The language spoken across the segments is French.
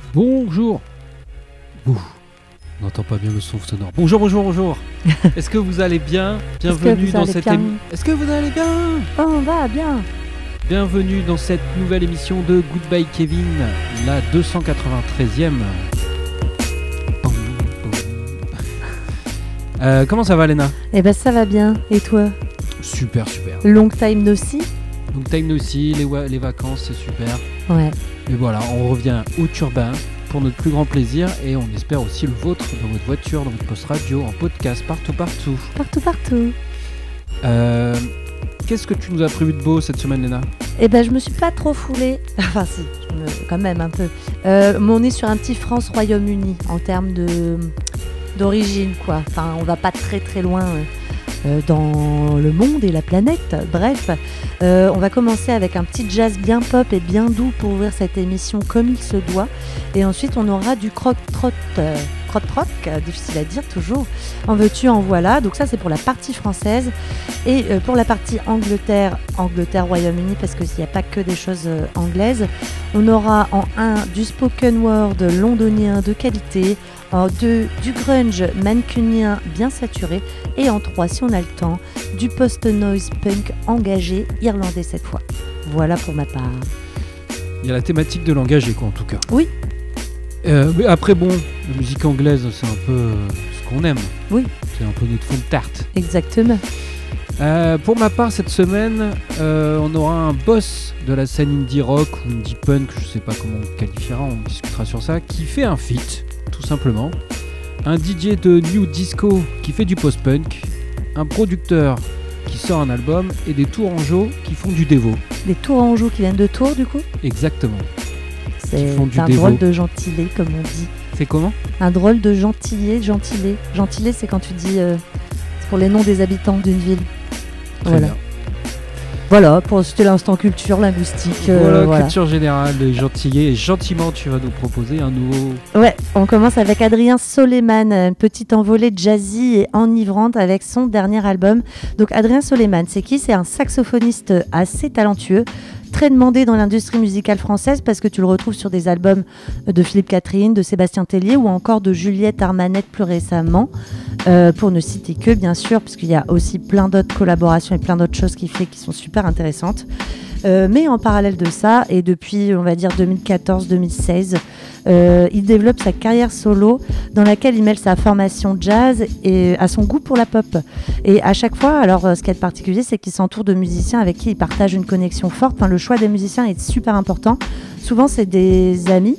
Bonjour. Ouh, on n'entend pas bien le son sonore. Bonjour. Est-ce que vous allez bien? Bienvenue dans cette émission. Est-ce que vous allez bien? Oh, on va bien. Bienvenue dans cette nouvelle émission de Goodbye Kevin, la 293e. Comment ça va, Léna? Eh ben ça va bien. Et toi? Super. Long time no see. Donc time aussi, les vacances, c'est super. Ouais. Et voilà, on revient au turbin pour notre plus grand plaisir et on espère aussi le vôtre dans votre voiture, dans votre poste radio, en podcast, partout. Partout. Qu'est-ce que tu nous as prévu de beau cette semaine, Léna? Eh ben je me suis pas trop foulée. Enfin si, quand même un peu. Mais on est sur un petit France-Royaume-Uni en termes d'origine, quoi. Enfin, on va pas très loin dans le monde et la planète. Bref, on va commencer avec un petit jazz bien pop et bien doux pour ouvrir cette émission comme il se doit. Et ensuite, on aura du croc-troc, difficile à dire toujours. En veux-tu, en voilà. Donc ça, c'est pour la partie française. Et pour la partie Angleterre, Royaume-Uni, parce qu'il n'y a pas que des choses anglaises, on aura en 1 du spoken word londonien de qualité, en 2 du grunge mancunien bien saturé, et en 3, si on a le temps, du post-noise punk engagé, irlandais cette fois. Voilà pour ma part. Il y a la thématique de l'engagé, quoi, en tout cas. Oui. Mais après, bon, la musique anglaise, c'est un peu ce qu'on aime. Oui. C'est un peu notre fond de tarte. Exactement. Pour ma part, cette semaine, on aura un boss de la scène indie rock ou indie punk, je sais pas comment on qualifiera, on discutera sur ça, qui fait un feat, tout simplement. Un DJ de New Disco qui fait du post-punk, un producteur qui sort un album et des Tourangeaux qui font du dévo. Des Tourangeaux qui viennent de Tours, du coup? Exactement. C'est un drôle de gentilé, comme on dit. C'est comment? Un drôle de gentilé. Gentilé, c'est quand tu dis... c'est pour les noms des habitants d'une ville. Très bien. Voilà, c'était l'instant culture linguistique. Voilà, culture générale, gentillé. Et gentiment, tu vas nous proposer un nouveau... Ouais, on commence avec Adrien Soleiman, une petite envolée jazzy et enivrante avec son dernier album. Donc Adrien Soleiman, c'est qui? C'est un saxophoniste assez talentueux, très demandé dans l'industrie musicale française parce que tu le retrouves sur des albums de Philippe Catherine, de Sébastien Tellier ou encore de Juliette Armanet plus récemment, pour ne citer que, bien sûr, parce qu'il y a aussi plein d'autres collaborations et plein d'autres choses qu'il fait qui sont super intéressantes. Mais en parallèle de ça, et depuis, on va dire 2014-2016, il développe sa carrière solo dans laquelle il mêle sa formation jazz et à son goût pour la pop. Et à chaque fois, alors ce qui est particulier, c'est qu'il s'entoure de musiciens avec qui il partage une connexion forte. Enfin, le choix des musiciens est super important. Souvent, c'est des amis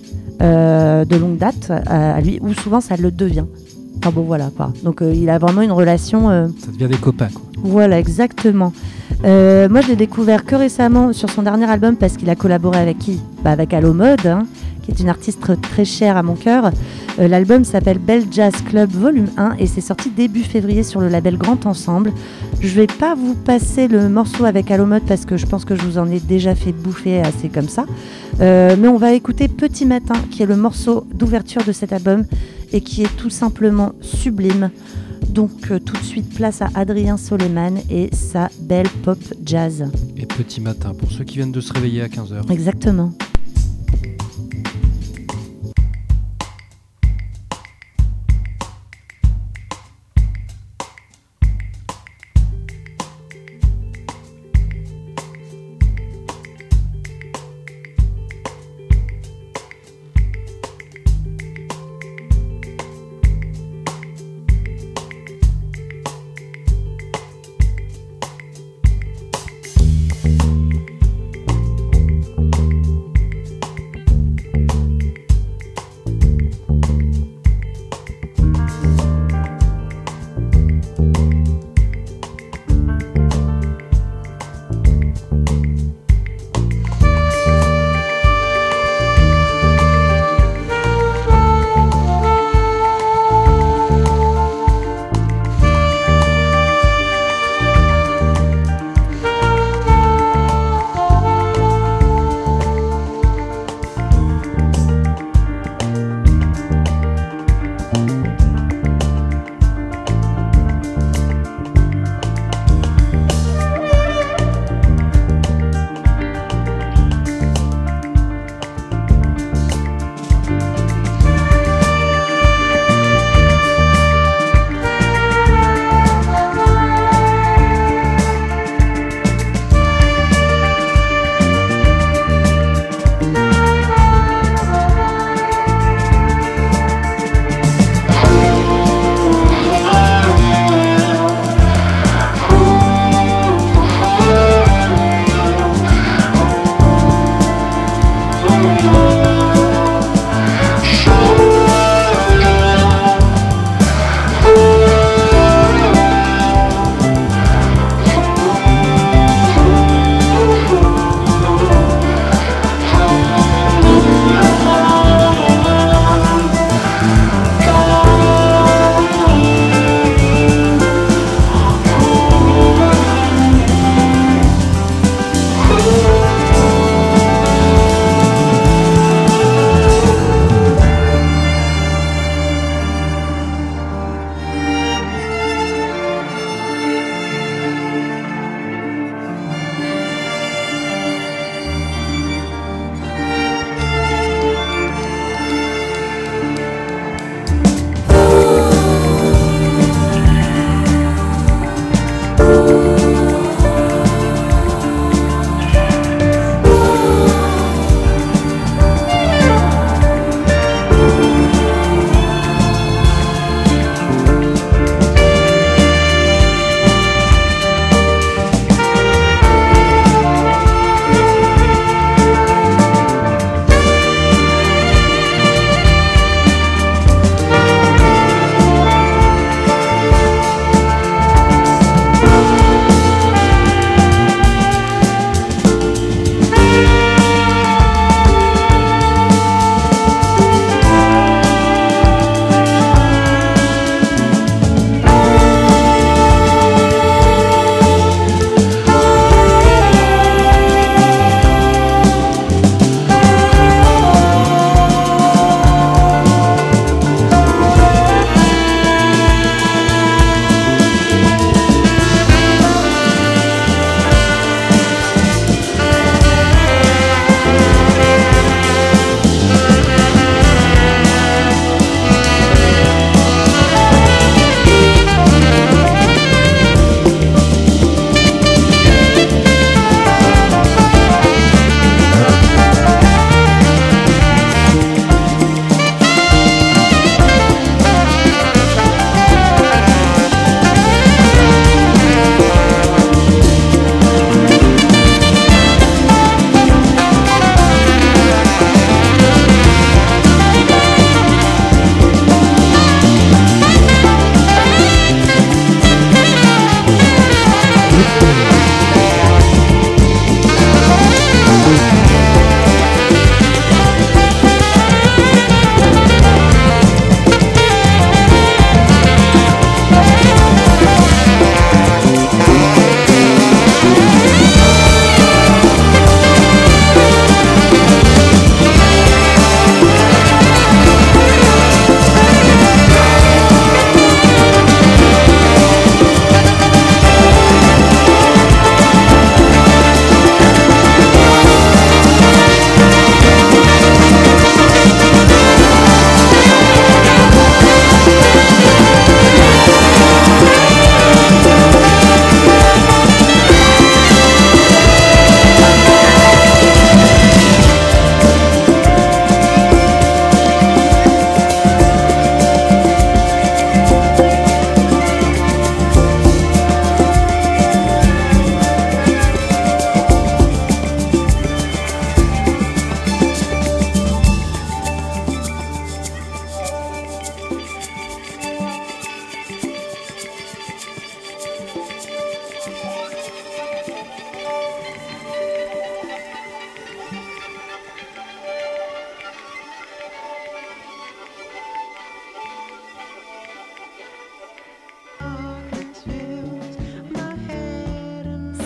de longue date à lui, ou souvent ça le devient. Enfin bon, voilà quoi. Donc il a vraiment une relation... Ça devient des copains, quoi. Voilà, exactement. Moi, je l'ai découvert que récemment sur son dernier album parce qu'il a collaboré avec qui? Avec Allo Mode, qui est une artiste très chère à mon cœur. L'album s'appelle Bell Jazz Club Volume 1 et c'est sorti début février sur le label Grand Ensemble. Je vais pas vous passer le morceau avec Allo Mode parce que je pense que je vous en ai déjà fait bouffer assez comme ça. Mais on va écouter Petit Matin, qui est le morceau d'ouverture de cet album et qui est tout simplement sublime. Donc tout de suite, place à Adrien Soleiman et sa belle pop jazz. Et Petit Matin, pour ceux qui viennent de se réveiller à 15h. Exactement.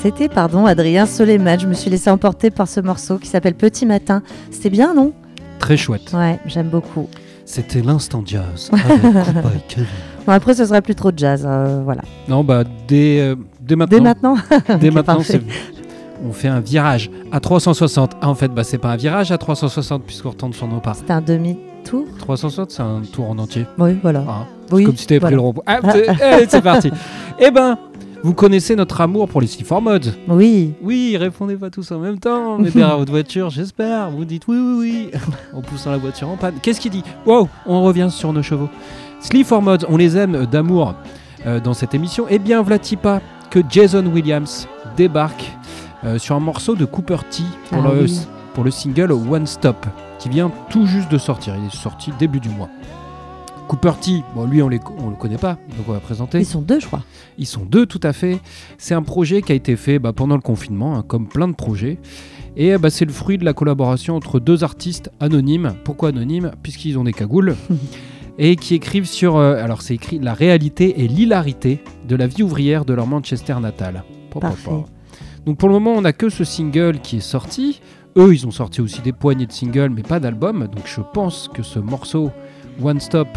C'était, Adrien Soleiman. Je me suis laissé emporter par ce morceau qui s'appelle Petit Matin. C'était bien, non ? Très chouette. Ouais, j'aime beaucoup. C'était l'instant jazz avec Compa et Kevin. Bon, après, ce sera plus trop de jazz, voilà. Non, dès maintenant. Dès maintenant. Dès maintenant, on fait un virage à 360. Ah, en fait, c'est pas un virage à 360 puisqu'on retourne sur nos pas. C'est un demi-tour. 360, c'est un tour en entier. Oui, voilà. Ah, oui, comme si tu avais pris le rond-point. Ah, allez, c'est parti. Eh ben, vous connaissez notre amour pour les C4 Mods. Oui. Oui, répondez pas tous en même temps. Mais derrière votre voiture, j'espère. Vous dites oui, en poussant la voiture en panne. Qu'est-ce qu'il dit ? Wow, on revient sur nos chevaux. C4 Mods, on les aime d'amour dans cette émission. Eh bien, voilà-t-il pas que Jason Williams débarque sur un morceau de Cooper T pour le single One Stop, qui vient tout juste de sortir. Il est sorti début du mois. Cooper T, lui on le connaît pas, donc on va présenter. Ils sont deux, je crois. Ils sont deux, tout à fait. C'est un projet qui a été fait pendant le confinement, comme plein de projets. Et c'est le fruit de la collaboration entre deux artistes anonymes. Pourquoi anonymes ? Puisqu'ils ont des cagoules. Et qui écrivent sur... alors c'est écrit la réalité et l'hilarité de la vie ouvrière de leur Manchester natal. Parfait. Donc pour le moment, on n'a que ce single qui est sorti. Eux, ils ont sorti aussi des poignées de singles, mais pas d'album. Donc je pense que ce morceau, One Stop,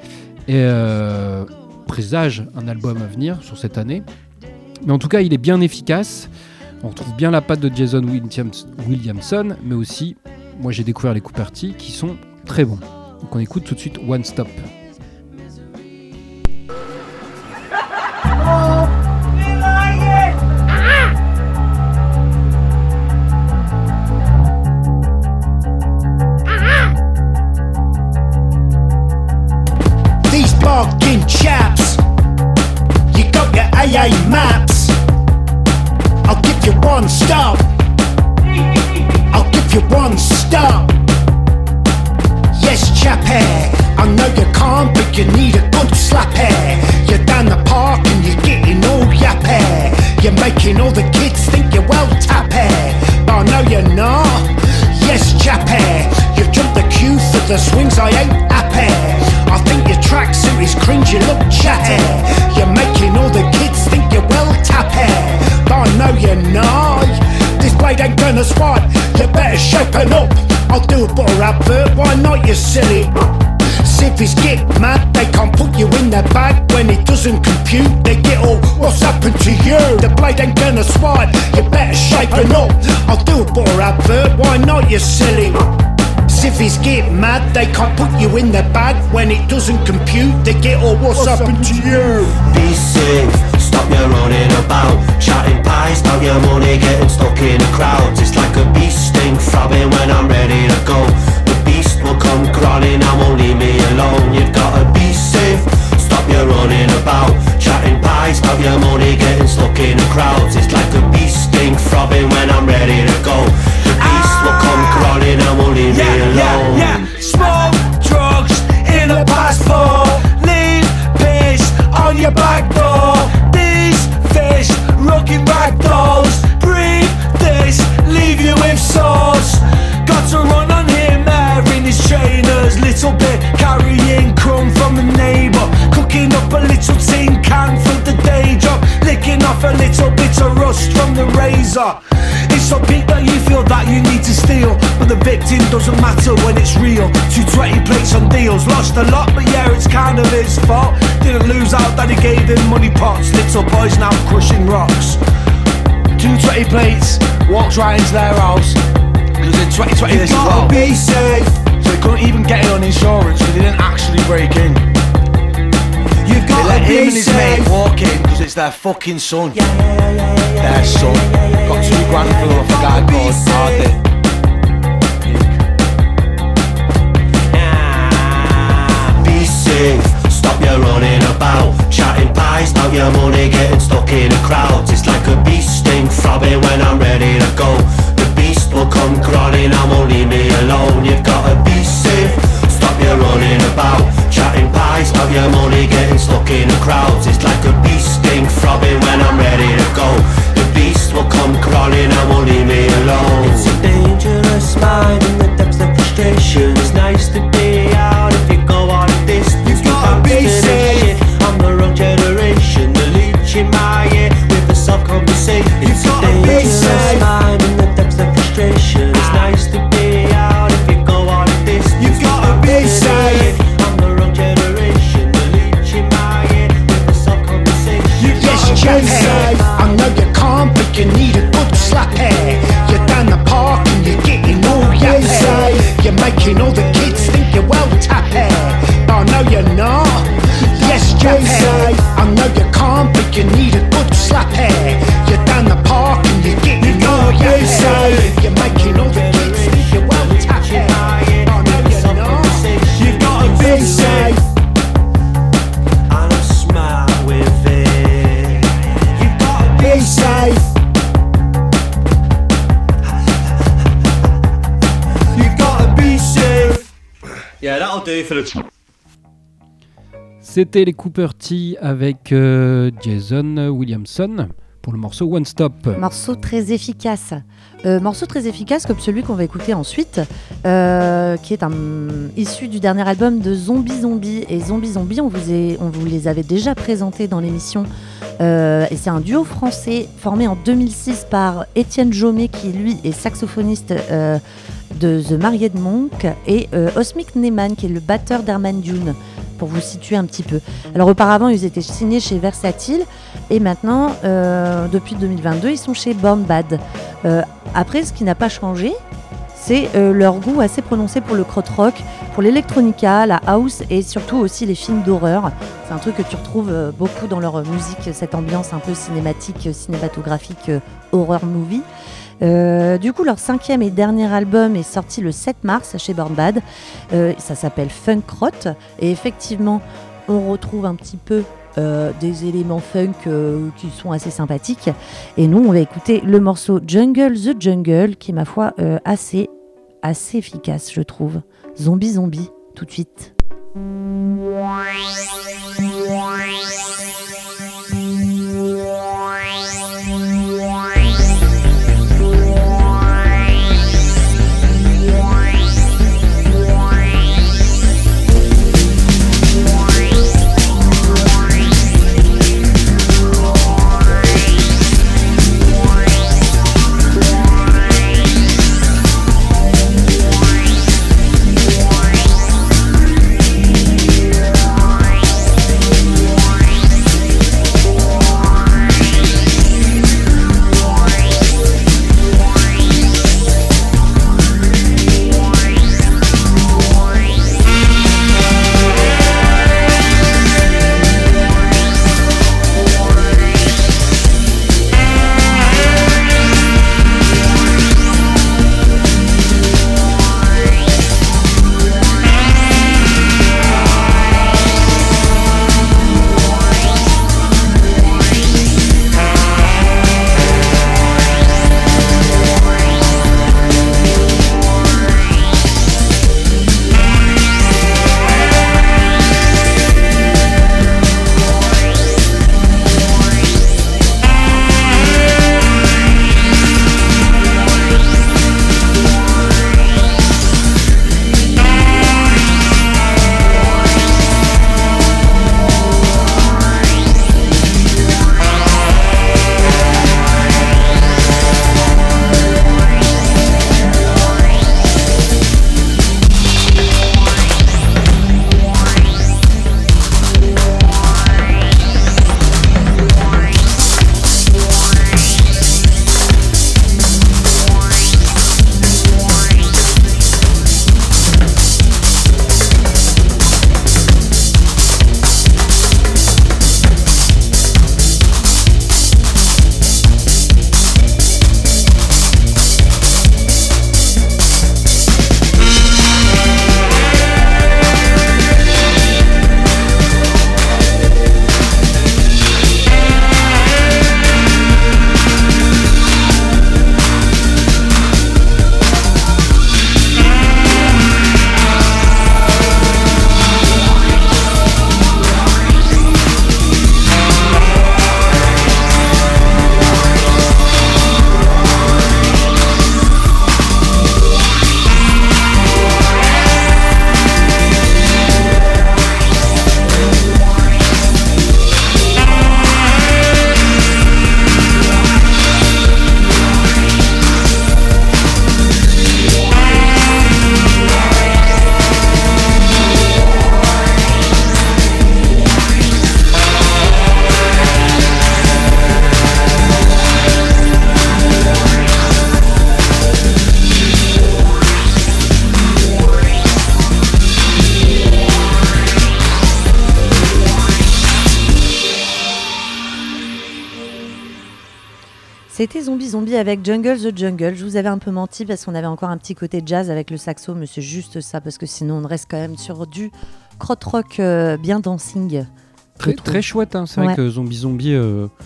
présage un album à venir sur cette année. Mais en tout cas, il est bien efficace. On retrouve bien la patte de Jason Williamson, mais aussi, moi j'ai découvert les Cooper T qui sont très bons. Donc on écoute tout de suite One Stop. These barking chaps, you got your AA maps. I'll give you one stop. I'll give you one stop. Yes, chappy, I know you can't, but you need a good slap hair. You're down the park and you're getting all yappy. You're making all the kids think you're well tappy, but I know you're not. Yes, chappy, you've jumped the queue for the swings, I ain't happy. I think your tracksuit is cringe, you look chatty. You're making all the kids think you're well tappy, but I know you're not. This blade ain't gonna swipe, you better shapen up. I'll do a butter advert, why not, you silly? Civvies get mad, they can't put you in their bag. When it doesn't compute, they get all, what's happened to you? The blade ain't gonna swipe, you better shapen up. I'll do a butter advert, why not, you silly? Civvies get mad, they can't put you in their bag. When it doesn't compute, they get all, what's happened to you? Be safe, stop your running about, chatting pies about your money, getting stuck in the crowds. It's like a bee sting throbbing when I'm ready to go. The beast will come crawling and won't leave me alone. You've gotta be safe, stop your running about, chatting pies about your money, getting stuck in the crowds. It's like a bee sting throbbing when I'm ready to go. The beast will come crawling and won't leave me alone. Smoke drugs in a passport, leave piss on your back door. These fish, rocking ragdolls, breathe this, leave you with sauce. Got to run on him there in his trainers, little bit carrying crumb from the neighbour, cooking up a little tin can for the day job, licking off a little bit of rust from the razor. It's so big that you feel that you need to steal, but the victim doesn't matter when it's real. 220 plates on deals, lost a lot, but yeah, it's kind of his fault. Didn't lose out that he gave him money pots, little boys now crushing rocks. 220 plates, walked right into their house. It was in 2020 this as well. Be safe. So he couldn't even get it on insurance because he didn't actually break in. You've got to be him and his mate walk in because it's their fucking son. Their son. Got $2 grand for a guy called Hardy. Be safe, stop your running about, chatting pies about your money, getting stuck in the crowds. It's like a bee sting throbbing when I'm ready to go. The beast will come crawling and won't leave me alone. You've gotta be safe, stop your running about, chatting pies about your money, getting stuck in the crowds. It's like a bee sting throbbing when I'm ready to go. The beast will come crawling and won't leave me alone. It's a dangerous mind in the depths of frustration. It's nice to be out if you go on a distance. You've gotta be safe. I'm the wrong generation, the leech in my ear with the self-conversation. It's a Yeah, that'll do for the... C'était les Cooper T avec Jason Williamson pour le morceau One Stop. Morceau très efficace. Morceau très efficace comme celui qu'on va écouter ensuite, qui est issu du dernier album de Zombie Zombie. Et Zombie Zombie, on vous les avait déjà présentés dans l'émission. Et c'est un duo français formé en 2006 par Étienne Jomet, qui lui est saxophoniste de The Married Monk, et Osmic Neyman, qui est le batteur d'Herman Dune, pour vous situer un petit peu. Alors auparavant, ils étaient signés chez Versatile, et maintenant, depuis 2022, ils sont chez Born Bad. Après, ce qui n'a pas changé, c'est leur goût assez prononcé pour le krautrock, pour l'électronica, la house et surtout aussi les films d'horreur. C'est un truc que tu retrouves beaucoup dans leur musique, cette ambiance un peu cinématique, cinématographique, horror movie. Du coup, leur 5e et dernier album est sorti le 7 mars chez Born Bad. Ça s'appelle Funk Rot, et effectivement, on retrouve un petit peu des éléments funk qui sont assez sympathiques. Et nous, on va écouter le morceau Jungle the Jungle, qui est, ma foi, assez efficace, je trouve. Zombie Zombie, tout de suite. C'était Zombie Zombie avec Jungle the Jungle. Je vous avais un peu menti parce qu'on avait encore un petit côté jazz avec le saxo, mais c'est juste ça parce que sinon on reste quand même sur du krautrock bien dancing. Très chouette, hein. C'est vrai que Zombie Zombie,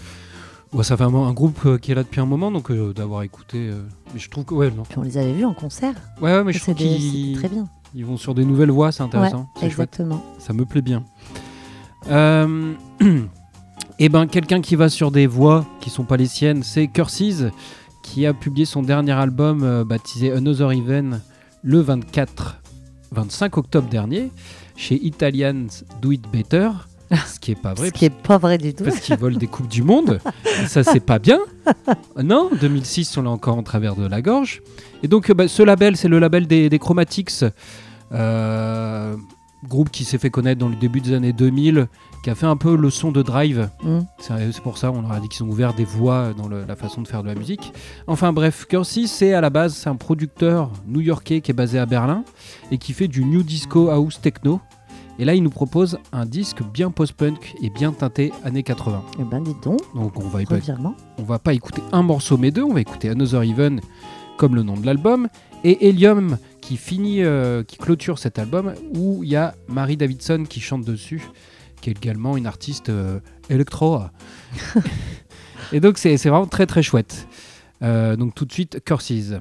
ça fait un groupe qui est là depuis un moment, donc d'avoir écouté. Mais je trouve que non. Puis on les avait vus en concert. Ouais, mais je trouve c'était très bien. Ils vont sur des nouvelles voies, c'est intéressant. Ouais, C'est chouette. exactement. Ça me plaît bien. Et ben, quelqu'un qui va sur des voies qui sont pas les siennes, c'est Curses, qui a publié son dernier album baptisé Another Even le 25 octobre dernier chez Italians Do It Better. Ce qui est pas vrai. Ce qui est pas vrai du tout. Parce qu'ils volent des coupes du monde. Ça, c'est pas bien. Non, 2006, on l'a encore en travers de la gorge. Et donc, ce label, c'est le label des Chromatics, groupe qui s'est fait connaître dans le début des années 2000, qui a fait un peu le son de Drive. C'est pour ça, on leur a dit qu'ils ont ouvert des voies dans la façon de faire de la musique. Enfin bref, Curses, c'est à la base, c'est un producteur new-yorkais qui est basé à Berlin et qui fait du new disco house techno. Et là, il nous propose un disque bien post-punk et bien teinté années 80. Eh ben, dis donc. Donc, on Revirement. va pas écouter un morceau, mais deux. On va écouter Another Even, comme le nom de l'album, et Helium, qui clôture cet album, où il y a Mary Davidson qui chante dessus, qui est également une artiste électro. Et donc, c'est vraiment très très chouette. Donc, tout de suite, Curses.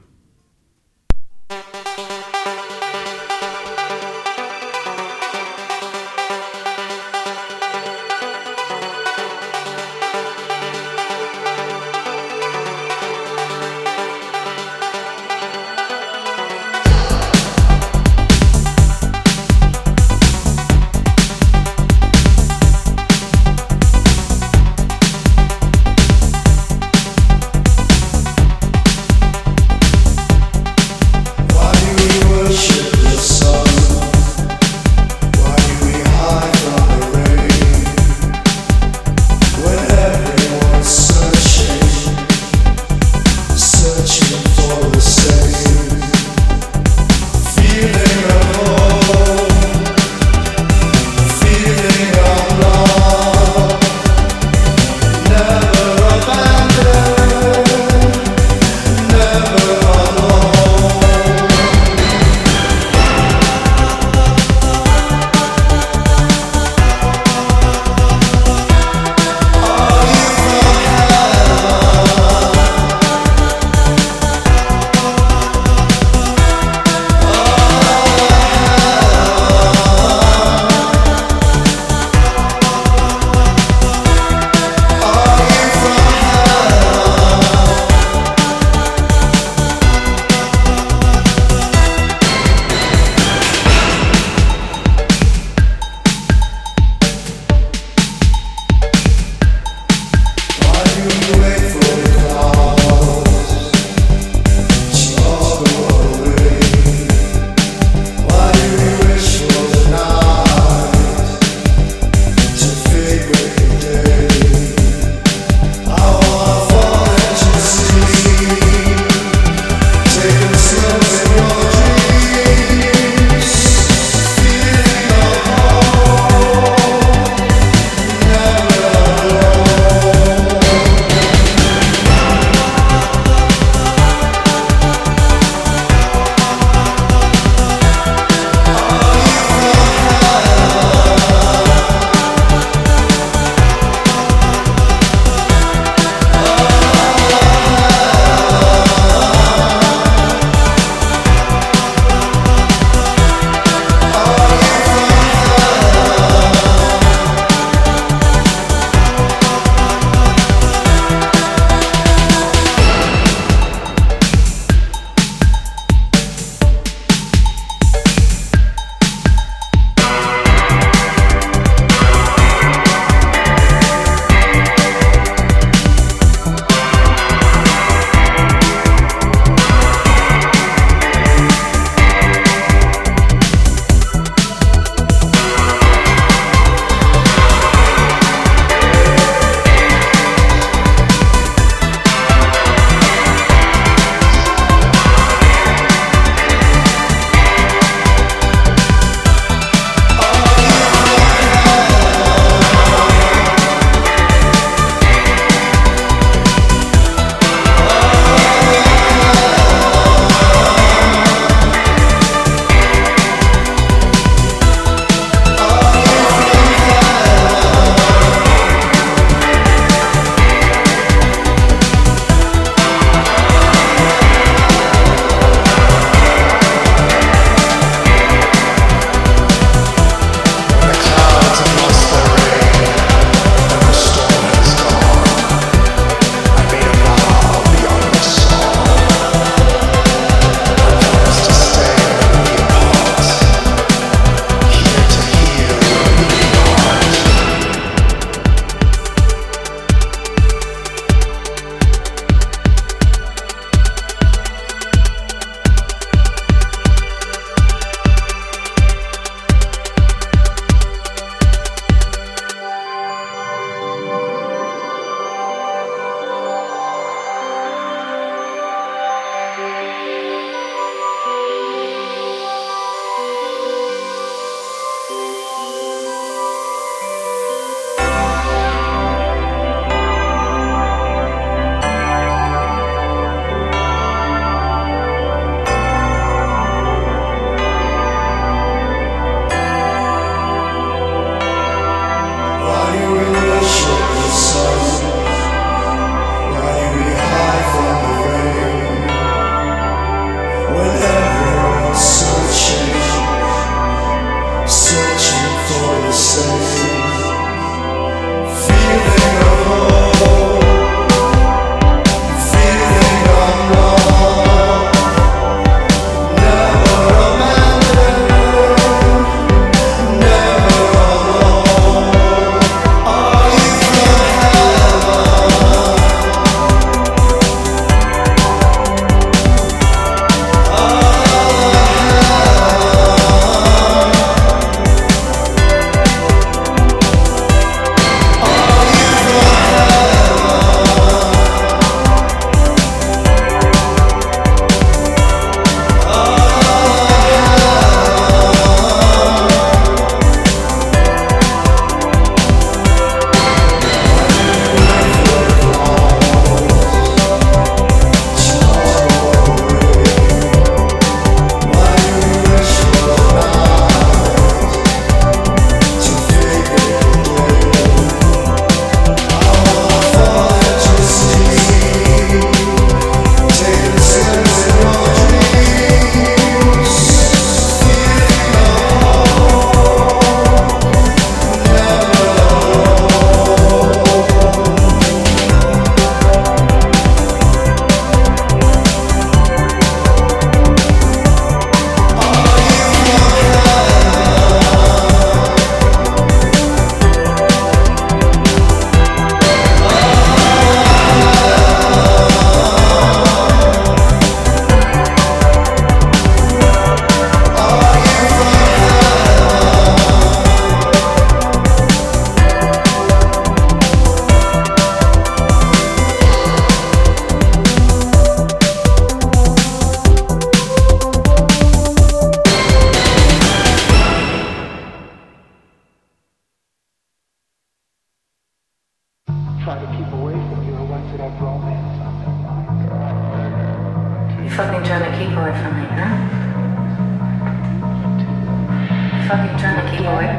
fucking trying to keep away?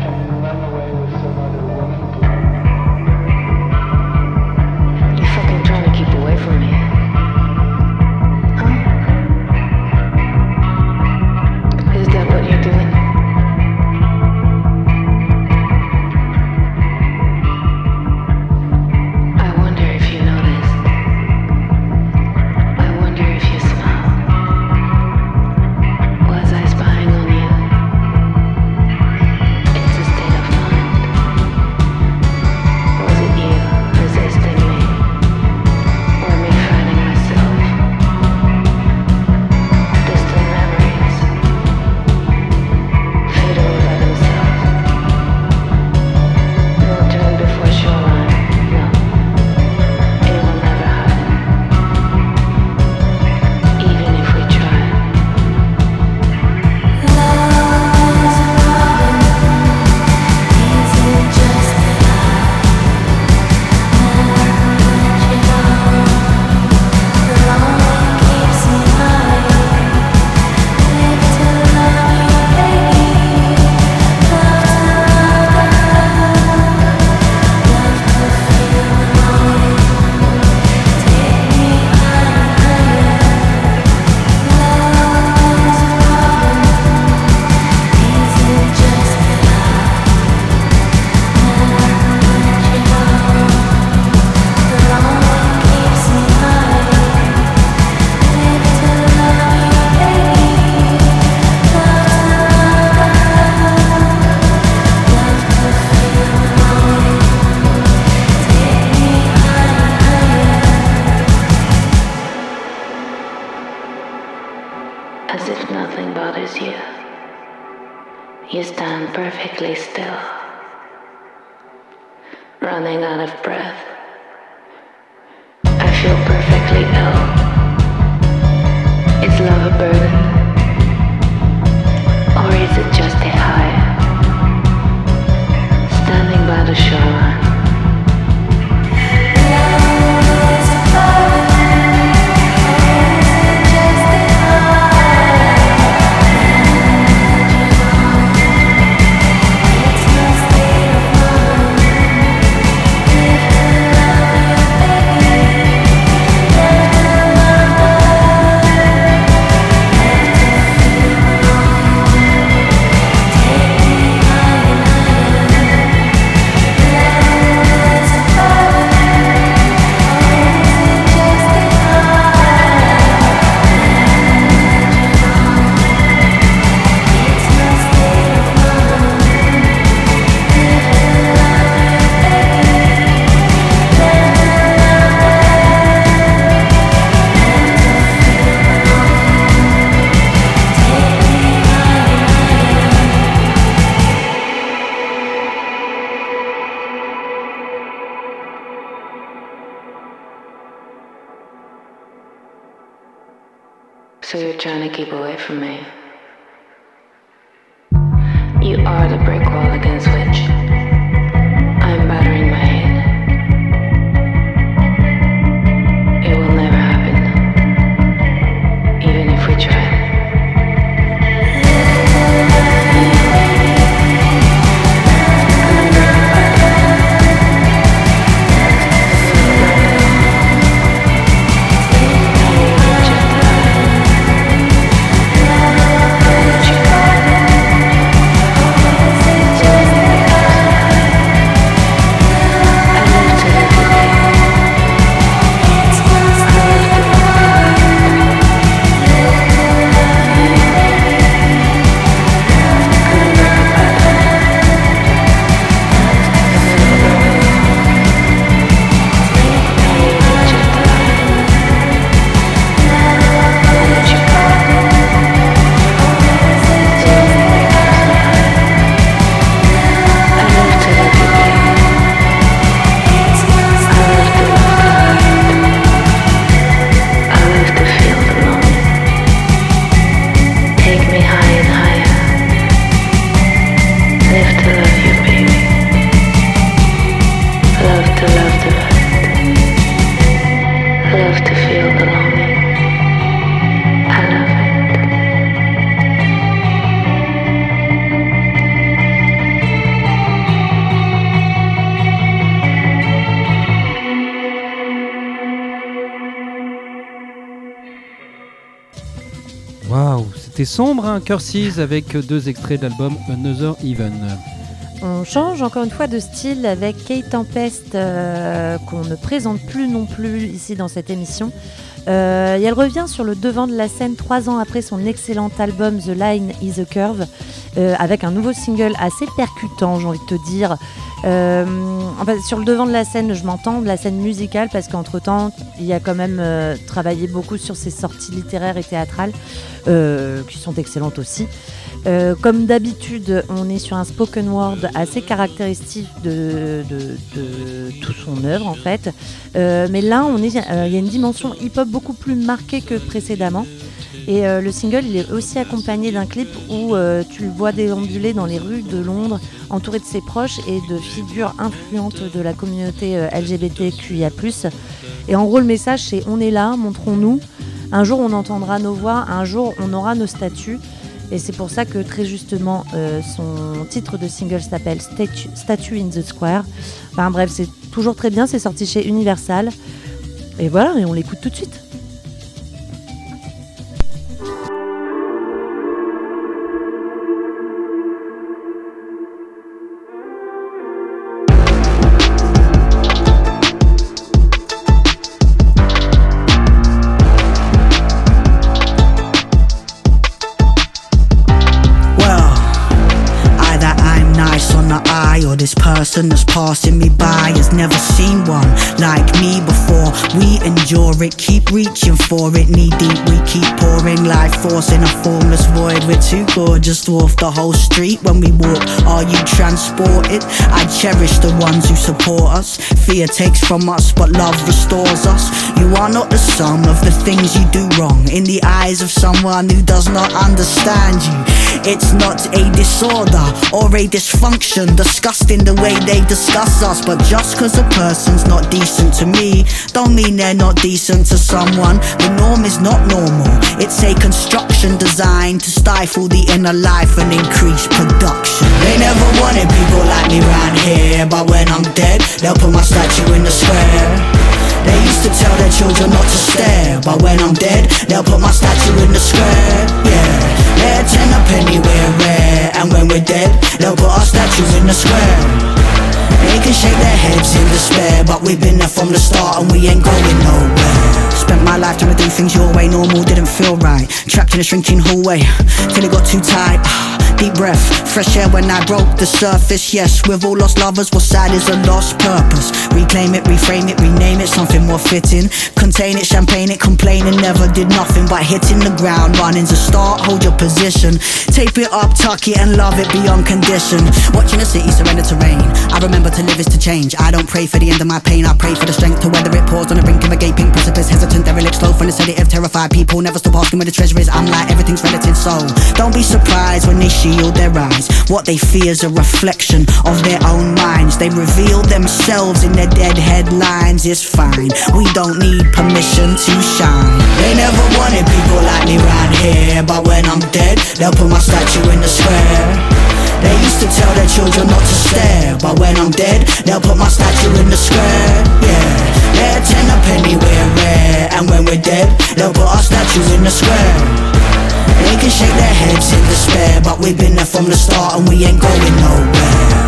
You fucking trying to keep away from me? Huh? Is that what you're doing? I wonder if you notice. I wonder if you smile. Was I spying on you? It's a state of mind. Was it you resisting me? Or me fighting myself? Distant memories fade away by themselves. No turn before shoreline. No, it will never happen. Even if we try. As if nothing bothers you, you stand perfectly still, running out of breath. I feel perfectly ill. Is love a burden? Or is it just a high? Standing by the shoreline. So you're trying to keep away from me. You are the brick wall against which I'm battering my head. It will never happen, even if we try. Just C'était sombre, hein, Curses, avec 2 extraits de l'album Another Even. On change encore une fois de style avec Kate Tempest, qu'on ne présente plus non plus ici dans cette émission. Et elle revient sur le devant de la scène 3 ans après son excellent album The Line is a Curve, avec un nouveau single assez percutant, j'ai envie de te dire. Enfin, sur le devant de la scène, je m'entends, de la scène musicale, parce qu'entre-temps, il y a quand même travaillé beaucoup sur ses sorties littéraires et théâtrales, qui sont excellentes aussi. Comme d'habitude, on est sur un spoken word assez caractéristique de toute son œuvre en fait. Mais là, il y a une dimension hip-hop beaucoup plus marquée que précédemment. Et le single, il est aussi accompagné d'un clip où tu le vois déambuler dans les rues de Londres, entouré de ses proches et de figures influentes de la communauté LGBTQIA+. Et en gros, le message, c'est « On est là, montrons-nous. Un jour, on entendra nos voix. Un jour, on aura nos statuts. » Et c'est pour ça que très justement son titre de single s'appelle Statue in the Square. Enfin bref, c'est toujours très bien, c'est sorti chez Universal. Et voilà, et on l'écoute tout de suite. This person that's passing me by has never seen one like me before. We endure it, keep reaching for it. Knee deep, we keep pouring life force in a formless void. We're too gorgeous to off the whole street when we walk. Are you transported? I cherish the ones who support us. Fear takes from us, but love restores us. You are not the sum of the things you do wrong in the eyes of someone who does not understand you. It's not a disorder or a dysfunction, disgusting the way they discuss us. But just cause a person's not decent to me, don't mean they're not decent to someone. The norm is not normal, it's a construction designed to stifle the inner life and increase production. They never wanted people like me round here, but when I'm dead, they'll put my statue in the square. They used to tell their children not to stare, but when I'm dead, they'll put my statue in the square. Yeah, they're 10 a penny, we're rare, and when we're dead, they'll put our statues in the square. They can shake their heads in despair, but we've been there from the start and we ain't going nowhere. Spent my life trying to do things your way, normal didn't feel right. Trapped in a shrinking hallway, till it got too tight. Deep breath, fresh air when I broke the surface. Yes, we've all lost lovers, what's sad is a lost purpose. Reclaim it, reframe it, rename it, something more fitting. Contain it, champagne it, complaining never did nothing but hitting the ground. Running's a start, hold your position. Tape it up, tuck it and love it beyond condition. Watching the city surrender to rain. I remember to live is to change. I don't pray for the end of my pain, I pray for the strength to weather it. Pause on the brink of a gaping precipice. Hesitant, derelict, slow from the sedative. Terrified people never stop asking where the treasure is. I'm like everything's relative, so don't be surprised when they shield their eyes. What they fear is a reflection of their own minds. They reveal themselves in their dead headlines. It's fine, we don't need permission to shine. They never wanted people like me round here, but when I'm dead, they'll put my statue in the square. They used to tell their children not to stare, but when I'm dead, they'll put my statue in the square. Yeah, they're 10 a penny, we're rare, and when we're dead, they'll put our statues in the square. They can shake their heads in despair, but we've been there from the start and we ain't going nowhere.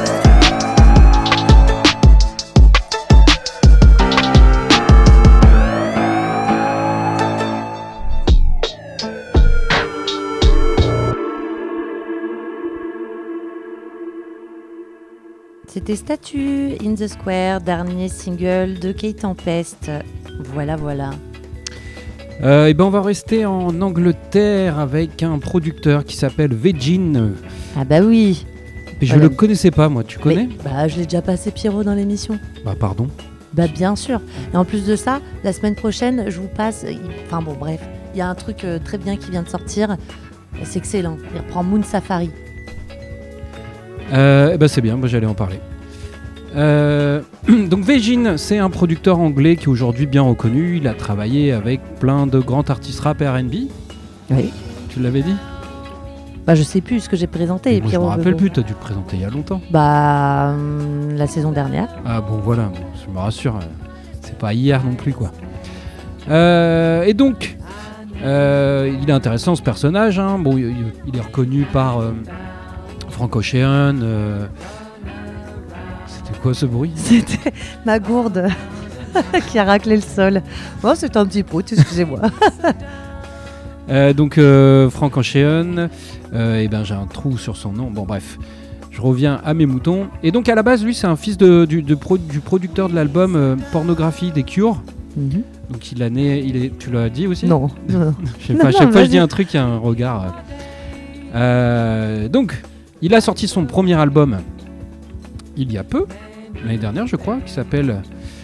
C'était Statue in the Square, dernier single de Kate Tempest. Voilà. Et ben on va rester en Angleterre avec un producteur qui s'appelle Vegin. Ah bah oui. Mais je le connaissais pas, moi, tu connais? Je l'ai déjà passé, Pierrot, dans l'émission. Bah pardon. Bah bien sûr. Et en plus de ça, la semaine prochaine, je vous passe... Enfin bon, bref, il y a un truc très bien qui vient de sortir. C'est excellent. Il reprend Moon Safari. C'est bien, moi j'allais en parler. Donc Vegin, c'est un producteur anglais qui est aujourd'hui bien reconnu. Il a travaillé avec plein de grands artistes rap et R&B. Oui. Tu l'avais dit? Je sais plus ce que j'ai présenté. Moi, je me rappelle plus, tu as dû le présenter il y a longtemps. La saison dernière. Ah bon, voilà, je me rassure, c'est pas hier non plus, quoi. Et donc, Il est intéressant ce personnage. Hein. Bon, il est reconnu par Frank Ocean. C'était quoi ce bruit ? C'était ma gourde qui a raclé le sol. Oh, c'est un petit prout, excusez-moi. Donc Frank Ocean, j'ai un trou sur son nom. Bon bref, je reviens à mes moutons. Et donc à la base, lui, c'est un fils du producteur de l'album Pornographie des Cure. Mm-hmm. Donc tu l'as dit aussi ? Non. Je sais pas, à chaque fois je dis un truc, il y a un regard. Donc, il a sorti son premier album il y a peu, l'année dernière je crois, qui s'appelle,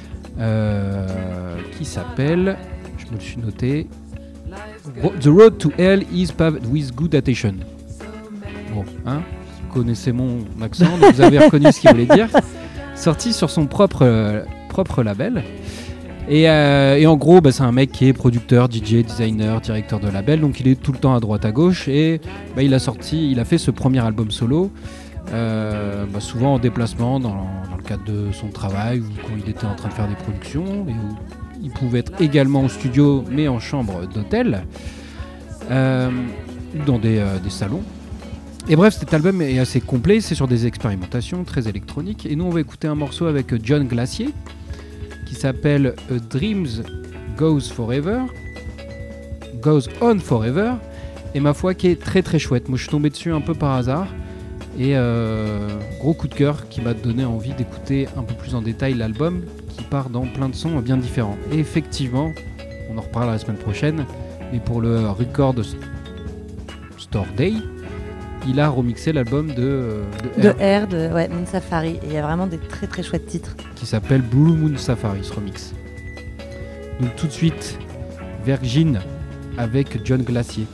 je me le suis noté, The Road to Hell is Paved with Good Attention. Bon, hein, vous connaissez mon accent, donc vous avez reconnu ce qu'il voulait dire. Sorti sur son propre label. Et en gros, c'est un mec qui est producteur, DJ, designer, directeur de label, donc il est tout le temps à droite à gauche. Et il a fait ce premier album solo, souvent en déplacement dans le cadre de son travail ou quand il était en train de faire des productions. Et où il pouvait être également au studio, mais en chambre d'hôtel, dans des salons. Et bref, cet album est assez complet, c'est sur des expérimentations très électroniques. Et nous, on va écouter un morceau avec John Glacier, qui s'appelle A Dreams Goes On Forever, et ma foi qui est très très chouette. Moi je suis tombé dessus un peu par hasard, et gros coup de cœur qui m'a donné envie d'écouter un peu plus en détail l'album, qui part dans plein de sons bien différents. Et effectivement, on en reparlera la semaine prochaine, mais pour le Record Store Day, il a remixé l'album de Air de Moon Safari. Et il y a vraiment des très très chouettes titres. Qui s'appelle Blue Moon Safari, ce remix. Donc tout de suite, Virgin avec John Glacier.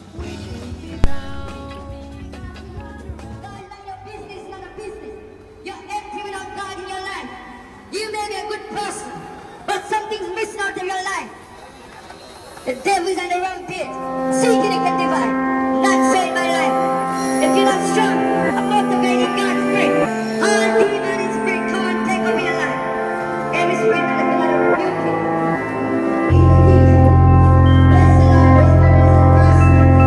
Beauty.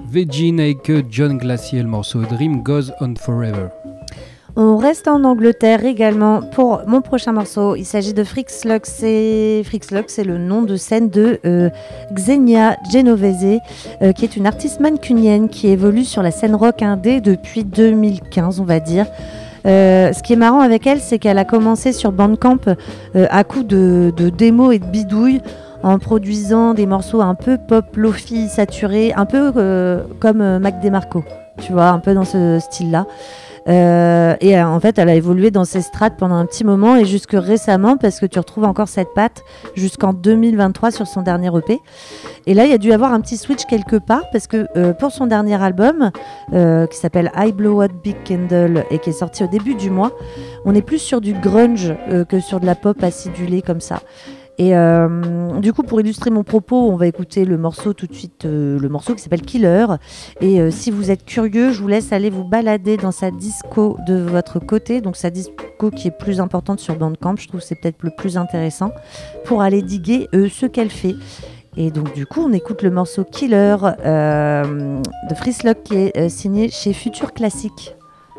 Veggie Naked, John Glacier, le morceau Dream Goes On Forever. On reste en Angleterre également pour mon prochain morceau. Il s'agit de Frixlux. Frixlux, c'est le nom de scène de Xenia Genovese, qui est une artiste mancunienne qui évolue sur la scène rock indé depuis 2015, on va dire. Ce qui est marrant avec elle, c'est qu'elle a commencé sur Bandcamp à coup de démos et de bidouilles, en produisant des morceaux un peu pop, lofi, saturés, un peu comme Mac DeMarco, tu vois, un peu dans ce style-là. Et en fait, elle a évolué dans ces strates pendant un petit moment et jusque récemment, parce que tu retrouves encore cette patte jusqu'en 2023 sur son dernier EP. Et là, il y a dû y avoir un petit switch quelque part, parce que pour son dernier album, qui s'appelle I Blow Out Big Candle et qui est sorti au début du mois, on est plus sur du grunge que sur de la pop acidulée comme ça. Et du coup, pour illustrer mon propos, on va écouter le morceau tout de suite, le morceau qui s'appelle Killer. Et si vous êtes curieux, je vous laisse aller vous balader dans sa disco de votre côté. Donc sa disco qui est plus importante sur Bandcamp, je trouve que c'est peut-être le plus intéressant pour aller diguer ce qu'elle fait. Et donc du coup, on écoute le morceau Killer de Frixlux qui est signé chez Future Classic.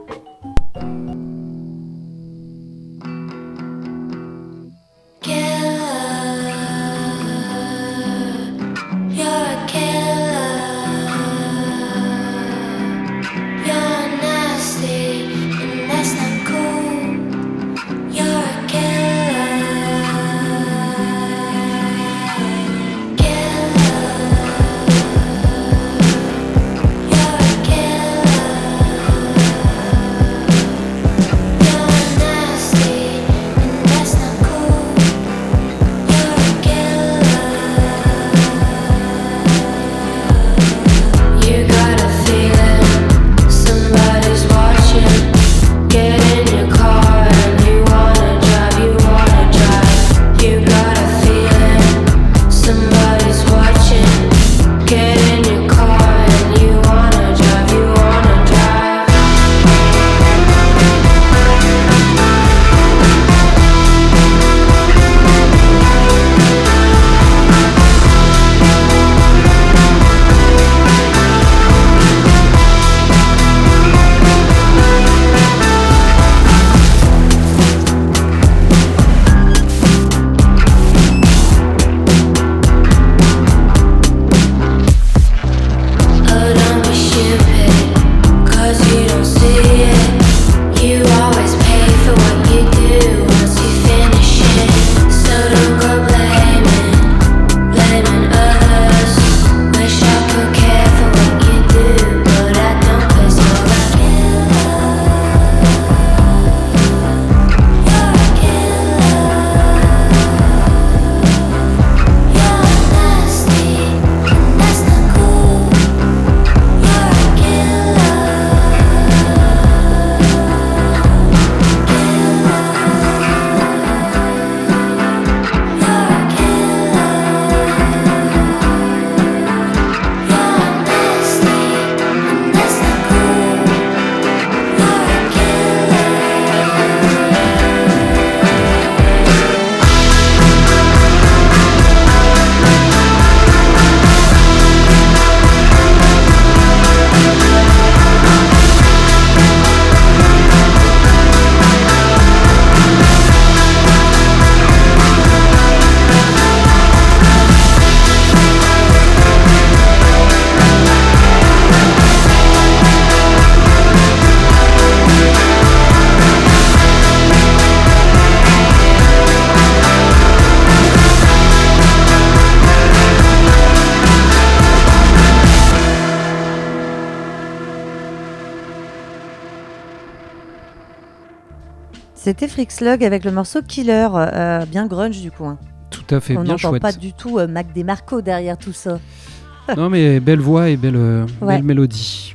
C'était Frixlux avec le morceau Killer, bien grunge du coup. Hein. Tout à fait, on bien chouette. On n'entend pas du tout Mac DeMarco derrière tout ça. Non mais belle voix et belle mélodie.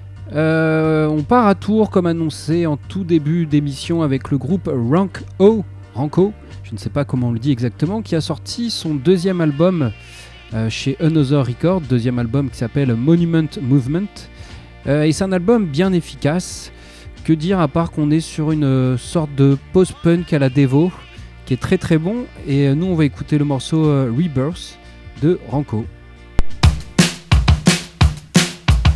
On part à Tours comme annoncé en tout début d'émission avec le groupe Ranco, je ne sais pas comment on le dit exactement, qui a sorti son deuxième album chez Another Record, deuxième album qui s'appelle Monument Movement. Et c'est un album bien efficace. Que dire à part qu'on est sur une sorte de post-punk à la Devo qui est très très bon. Et nous on va écouter le morceau Rebirth de Ranco.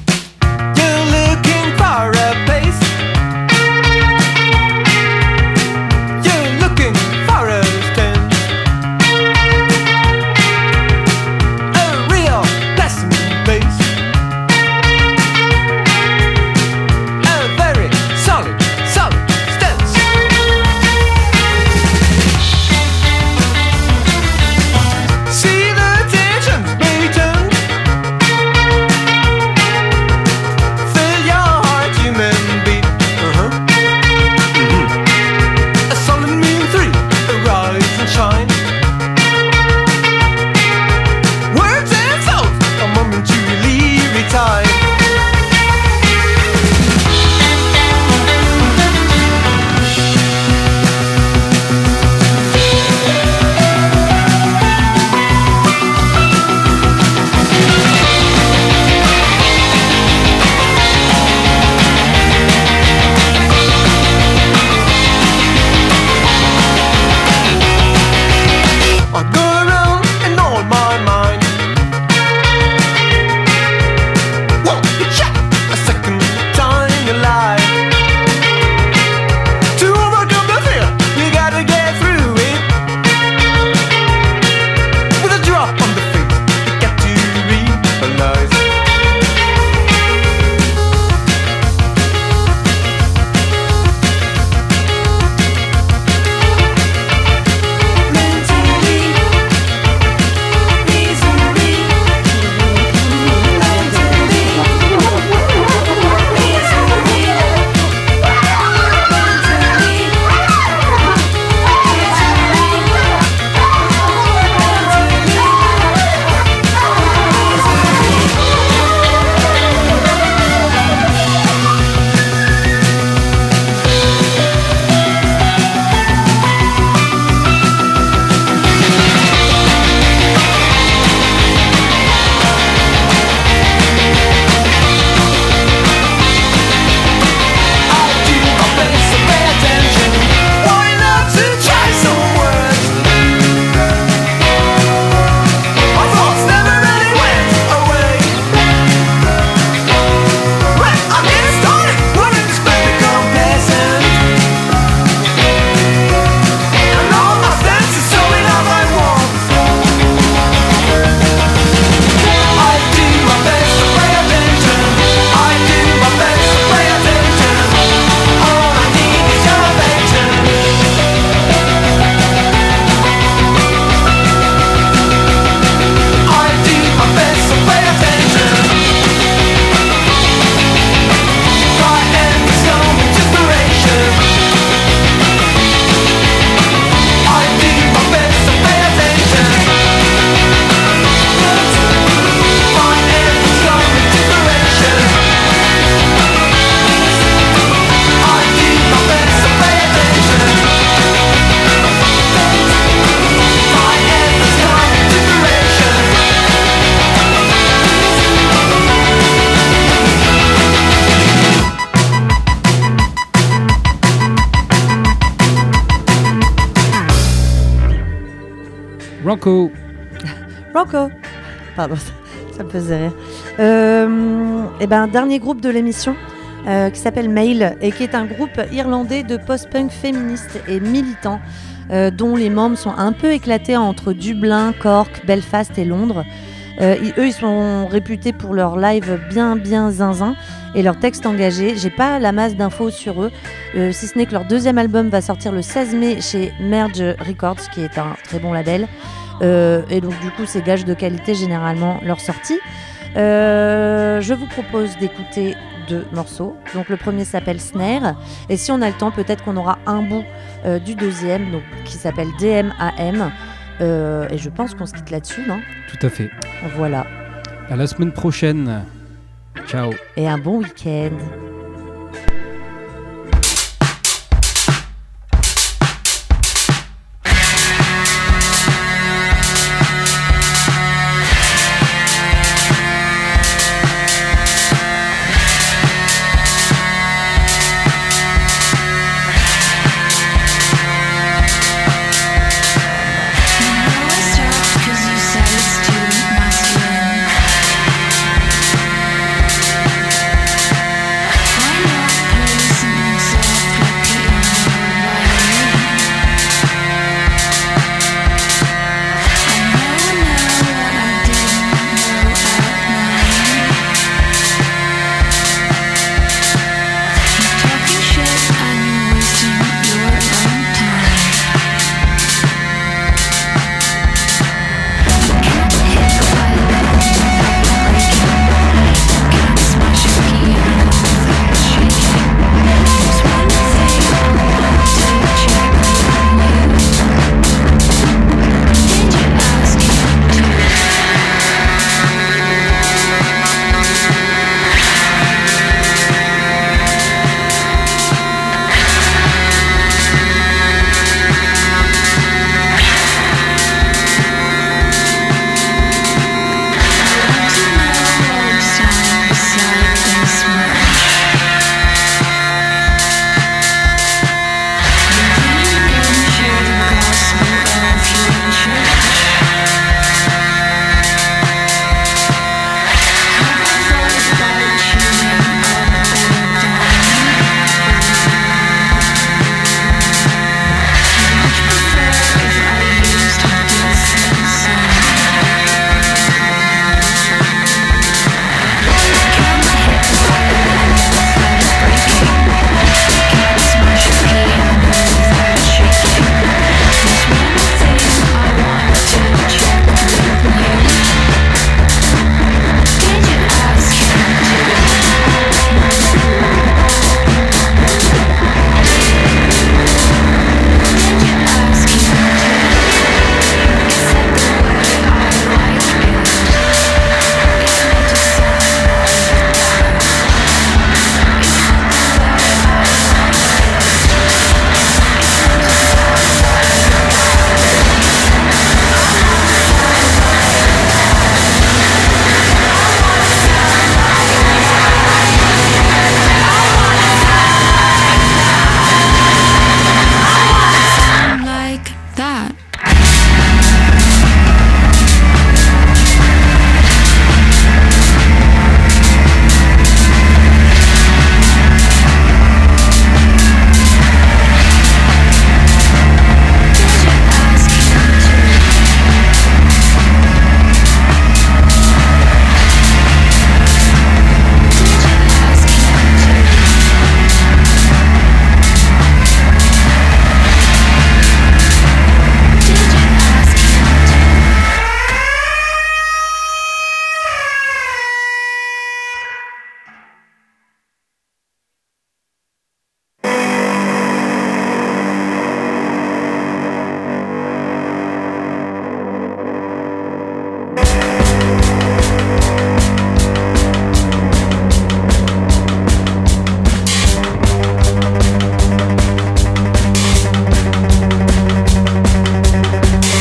Rocco. Rocco. Pardon, ça me faisait rire. Et ben, dernier groupe de l'émission qui s'appelle Mail et qui est un groupe irlandais de post-punk féministe et militant dont les membres sont un peu éclatés entre Dublin, Cork, Belfast et Londres. Eux, ils sont réputés pour leur live bien zinzin et leurs textes engagés. J'ai pas la masse d'infos sur eux, si ce n'est que leur deuxième album va sortir le 16 mai chez Merge Records, qui est un très bon label. Et donc du coup, c'est gage de qualité généralement leur sortie. Je vous propose d'écouter 2 morceaux. Donc le premier s'appelle Snare, et si on a le temps, peut-être qu'on aura un bout du deuxième, donc, qui s'appelle DMAM. Et je pense qu'on se quitte là-dessus, non ? Tout à fait. Voilà. À la semaine prochaine. Ciao. Et un bon week-end.